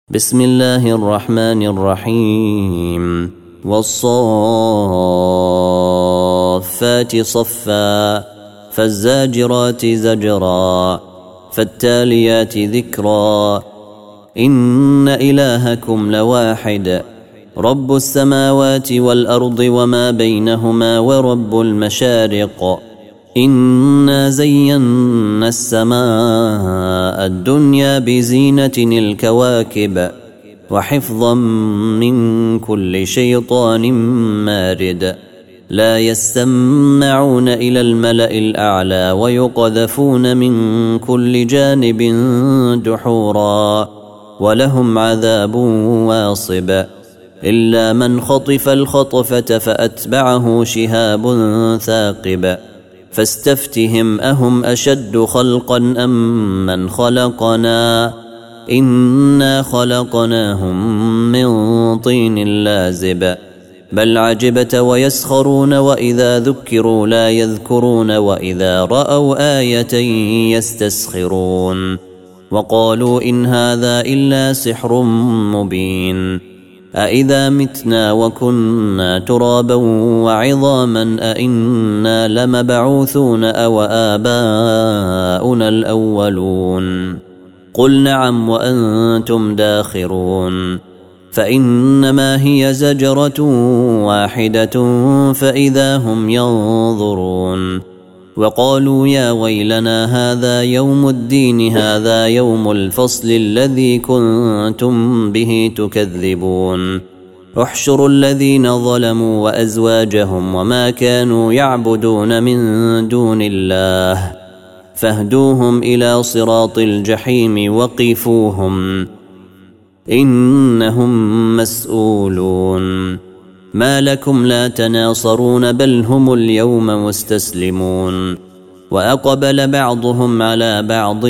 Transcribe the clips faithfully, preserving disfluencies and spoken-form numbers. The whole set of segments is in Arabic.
بسم الله الرحمن الرحيم والصافات صفا فالزاجرات زجرا فالتاليات ذكرا إن إلهكم لواحد رب السماوات والأرض وما بينهما ورب المشارق إنا زينا السماء الدنيا بزينة الكواكب وحفظا من كل شيطان مارد لا يستمعون إلى الملأ الأعلى ويقذفون من كل جانب دحورا ولهم عذاب واصب إلا من خطف الخطفة فأتبعه شهاب ثاقب فاستفتهم أهم أشد خلقا أم من خلقنا إنا خلقناهم من طين لازب بل عجبت ويسخرون وإذا ذكروا لا يذكرون وإذا رأوا آية يستسخرون وقالوا إن هذا إلا سحر مبين أإذا متنا وكنا ترابا وعظاما أإنا لمبعوثون أو آباؤنا الأولون قل نعم وأنتم داخرون فإنما هي زجرة واحدة فإذا هم ينظرون وقالوا يا ويلنا هذا يوم الدين هذا يوم الفصل الذي كنتم به تكذبون احشروا الذين ظلموا وأزواجهم وما كانوا يعبدون من دون الله فاهدوهم إلى صراط الجحيم وقفوهم إنهم مسؤولون ما لكم لا تناصرون بل هم اليوم مستسلمون وأقبل بعضهم على بعض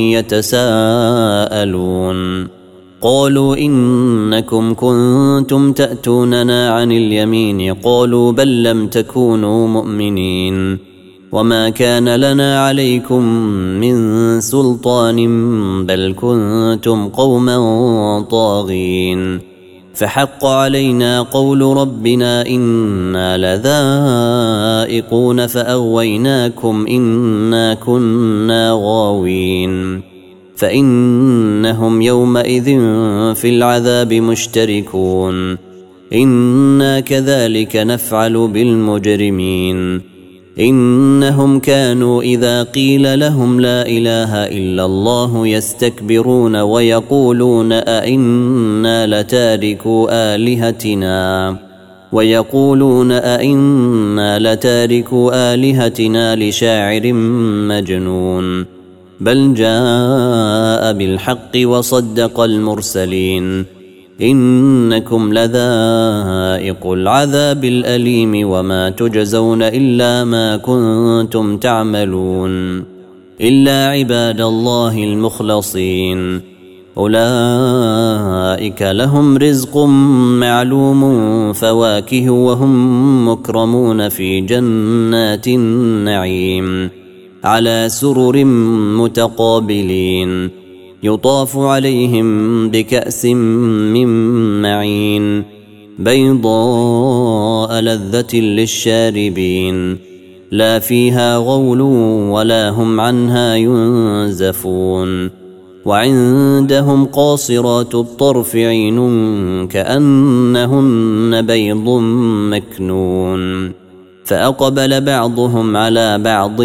يتساءلون قالوا إنكم كنتم تأتوننا عن اليمين قالوا بل لم تكونوا مؤمنين وما كان لنا عليكم من سلطان بل كنتم قوما طاغين فحق علينا قول ربنا إنا لذائقون فأغويناكم إنا كنا غاوين فإنهم يومئذ في العذاب مشتركون إنا كذلك نفعل بالمجرمين إنهم كانوا إذا قيل لهم لا إله إلا الله يستكبرون ويقولون أئنا لتاركو آلهتنا ويقولون أئنا لتاركو آلهتنا لشاعر مجنون بل جاء بالحق وصدق المرسلين إنكم لذائق العذاب الأليم وما تجزون إلا ما كنتم تعملون إلا عباد الله المخلصين أولئك لهم رزق معلوم فواكه وهم مكرمون في جنات النعيم على سرر متقابلين يطاف عليهم بكأس من معين بيضاء لذة للشاربين لا فيها غول ولا هم عنها ينزفون وعندهم قاصرات الطرف عين كأنهن بيض مكنون فأقبل بعضهم على بعض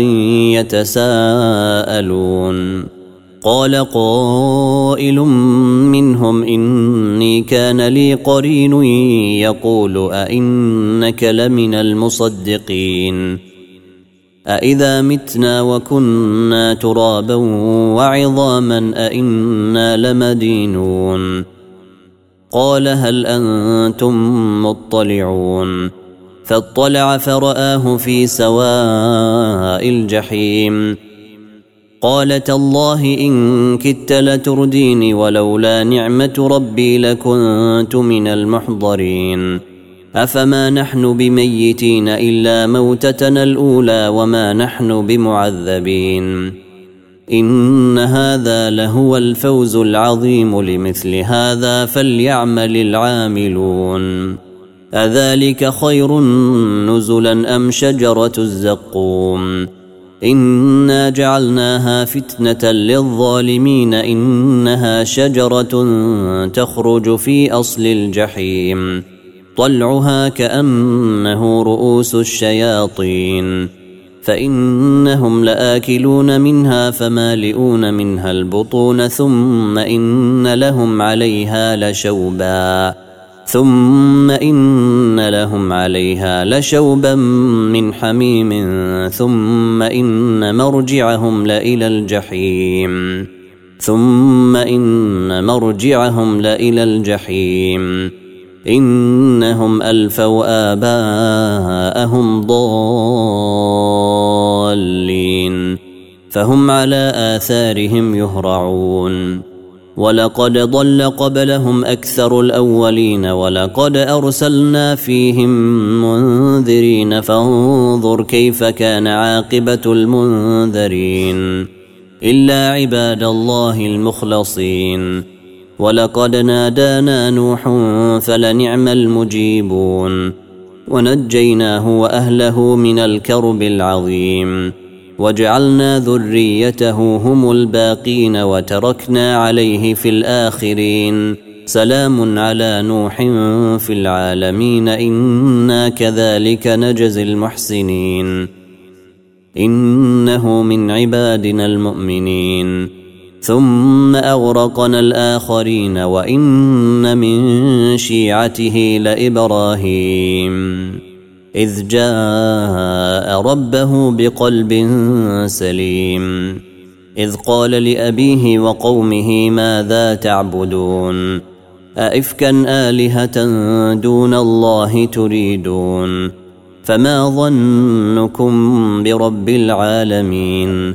يتساءلون قال قائل منهم إني كان لي قرين يقول أئنك لمن المصدقين أإذا متنا وكنا ترابا وعظاما أئنا لمدينون قال هل أنتم مطلعون فاطلع فرآه في سواء الجحيم قال تالله إن كدت لترديني ولولا نعمة ربي لكنت من المحضرين أفما نحن بميتين إلا موتتنا الأولى وما نحن بمعذبين إن هذا لهو الفوز العظيم لمثل هذا فليعمل العاملون أذلك خير نزلا أم شجرة الزقوم إنا جعلناها فتنة للظالمين إنها شجرة تخرج في أصل الجحيم طلعها كأنه رؤوس الشياطين فإنهم لآكلون منها فمالئون منها البطون ثم إن لهم عليها لشوبا ثم إن لهم عليها لشوبا من حميم ثم إن مرجعهم لإلى الجحيم ثم إن مرجعهم لإلى الجحيم إنهم ألفوا آباءهم ضالين فهم على آثارهم يهرعون ولقد ضل قبلهم أكثر الأولين ولقد أرسلنا فيهم منذرين فانظر كيف كان عاقبة المنذرين إلا عباد الله المخلصين ولقد نادانا نوح فلنعم المجيبون ونجيناه وأهله من الكرب العظيم وجعلنا ذريته هم الباقين وتركنا عليه في الآخرين سلام على نوح في العالمين إنا كذلك نجزي المحسنين إنه من عبادنا المؤمنين ثم أغرقنا الآخرين وإن من شيعته لإبراهيم إذ جاء ربه بقلب سليم إذ قال لأبيه وقومه ماذا تعبدون أئفكا آلهة دون الله تريدون فما ظنكم برب العالمين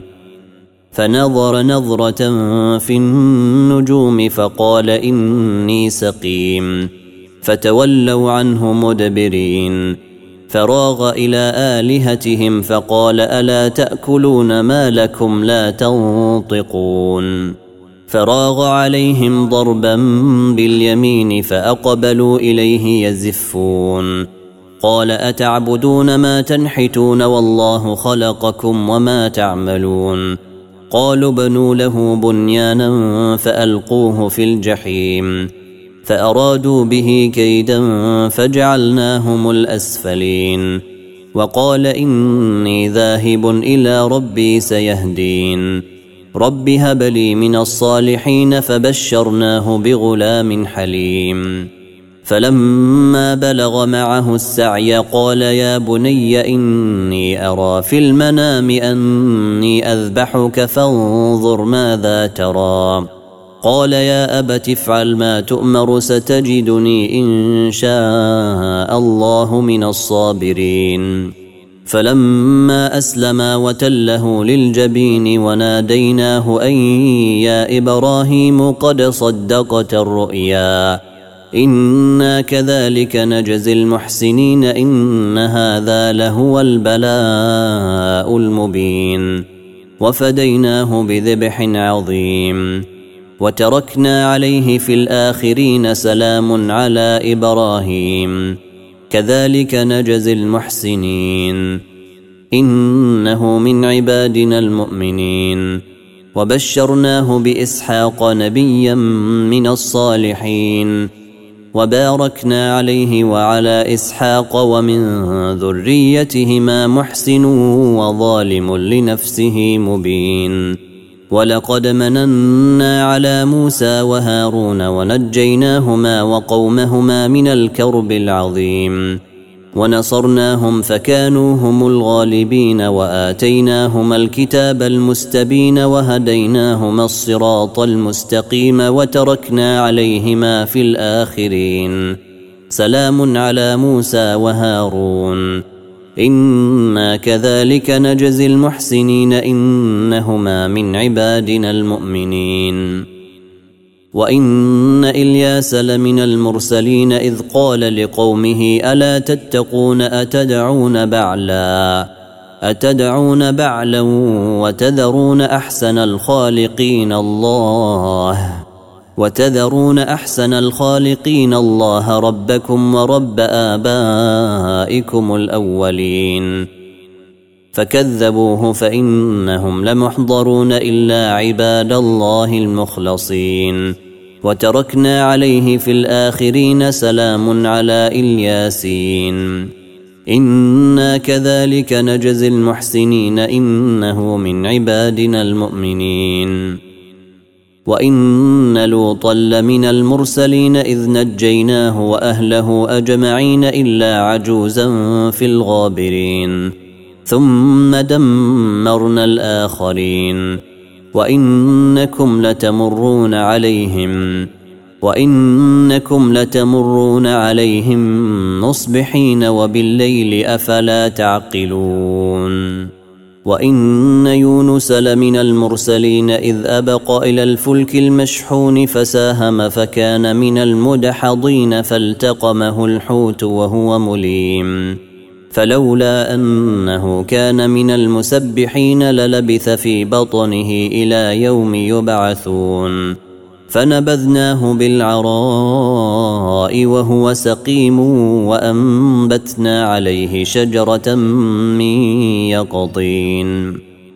فنظر نظرة في النجوم فقال إني سقيم فتولوا عنه مدبرين فراغ إلى آلهتهم فقال ألا تأكلون ما لكم لا تنطقون فراغ عليهم ضربا باليمين فأقبلوا إليه يزفون قال أتعبدون ما تنحتون والله خلقكم وما تعملون قالوا بنوا له بنيانا فألقوه في الجحيم فأرادوا به كيدا فجعلناهم الأسفلين وقال إني ذاهب إلى ربي سيهدين رب هب لي من الصالحين فبشرناه بغلام حليم فلما بلغ معه السعي قال يا بني إني أرى في المنام أني أذبحك فانظر ماذا ترى قال يا أبت افعل ما تؤمر ستجدني إن شاء الله من الصابرين فلما أسلما وتله للجبين وناديناه أن يا إبراهيم قد صدقت الرؤيا إنا كذلك نجزي المحسنين إن هذا لهو البلاء المبين وفديناه بذبح عظيم وتركنا عليه في الآخرين سلام على إبراهيم كذلك نجزي المحسنين إنه من عبادنا المؤمنين وبشرناه بإسحاق نبيا من الصالحين وباركنا عليه وعلى إسحاق ومن ذريتهما محسن وظالم لنفسه مبين ولقد مننا على موسى وهارون ونجيناهما وقومهما من الكرب العظيم ونصرناهم فكانوا هم الغالبين وآتيناهما الكتاب المستبين وهديناهما الصراط المستقيم وتركنا عليهما في الآخرين سلام على موسى وهارون إنا كذلك نجزي المحسنين إنهما من عبادنا المؤمنين وإن إلياس لمن المرسلين إذ قال لقومه ألا تتقون أتدعون بعلا أتدعون بعلا وتذرون أحسن الخالقين الله وتذرون أحسن الخالقين الله ربكم ورب آبائكم الأولين فكذبوه فإنهم لمحضرون إلا عباد الله المخلصين وتركنا عليه في الآخرين سلام على الياسين إنا كذلك نجزي المحسنين إنه من عبادنا المؤمنين وإن لوطا لمن المرسلين إذ نجيناه وأهله أجمعين إلا عجوزا في الغابرين ثم دمرنا الآخرين وإنكم لتمرون عليهم وإنكم لتمرون عليهم مصبحين وبالليل أفلا تعقلون وإن يونس لمن المرسلين إذ أبق إلى الفلك المشحون فساهم فكان من المدحضين فالتقمه الحوت وهو مليم فلولا أنه كان من المسبحين للبث في بطنه إلى يوم يبعثون فنبذناه بالعراء وهو سقيم وأنبتنا عليه شجرة من يقطين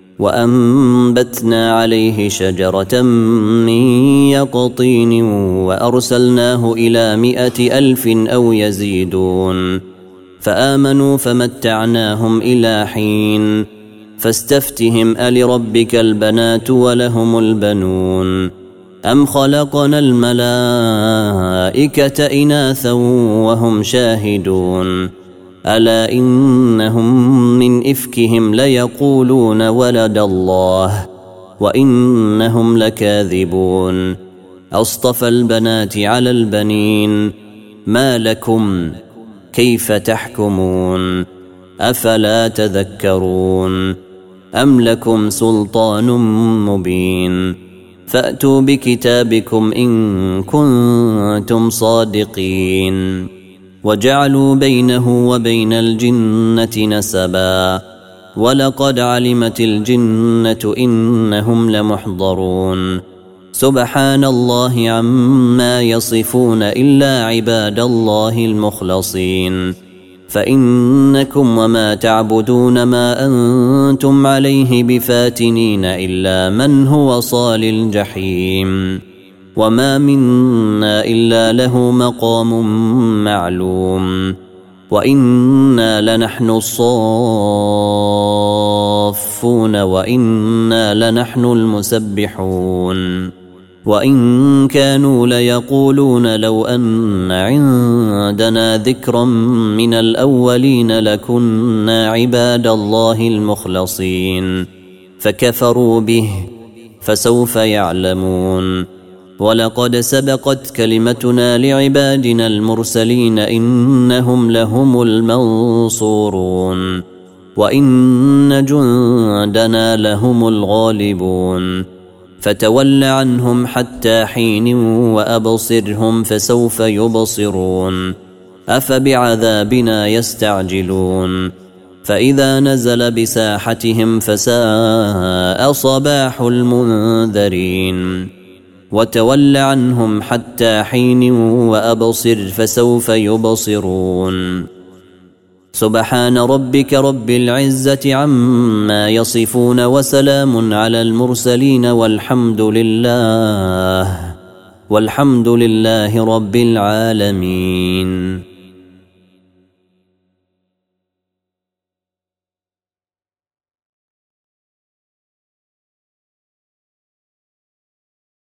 وأنبتنا عليه شجرة من يقطين وأرسلناه إلى مائة ألف أو يزيدون فآمنوا فمتعناهم إلى حين فاستفتهم ألربك البنات ولهم البنون أم خلقنا الملائكة إناثا وهم شاهدون ألا إنهم من إفكهم ليقولون ولد الله وإنهم لكاذبون أصطفى البنات على البنين ما لكم كيف تحكمون أفلا تذكرون أم لكم سلطان مبين فأتوا بكتابكم إن كنتم صادقين وجعلوا بينه وبين الجنة نسبا ولقد علمت الجنة إنهم لمحضرون سبحان الله عما يصفون إلا عباد الله المخلصين فإنكم وما تعبدون ما أنتم عليه بفاتنين إلا من هو صال الجحيم وما منا إلا له مقام معلوم وإنا لنحن الصافون وإنا لنحن المسبحون وإن كانوا ليقولون لو أن عندنا ذكرا من الأولين لكنا عباد الله المخلصين فكفروا به فسوف يعلمون ولقد سبقت كلمتنا لعبادنا المرسلين إنهم لهم المنصورون وإن جندنا لهم الغالبون فتول عنهم حتى حين وأبصرهم فسوف يبصرون أفبعذابنا يستعجلون فإذا نزل بساحتهم فساء صباح المنذرين وتول عنهم حتى حين وأبصر فسوف يبصرون سبحان ربك رب العزة عما يصفون وسلام على المرسلين والحمد لله والحمد لله رب العالمين.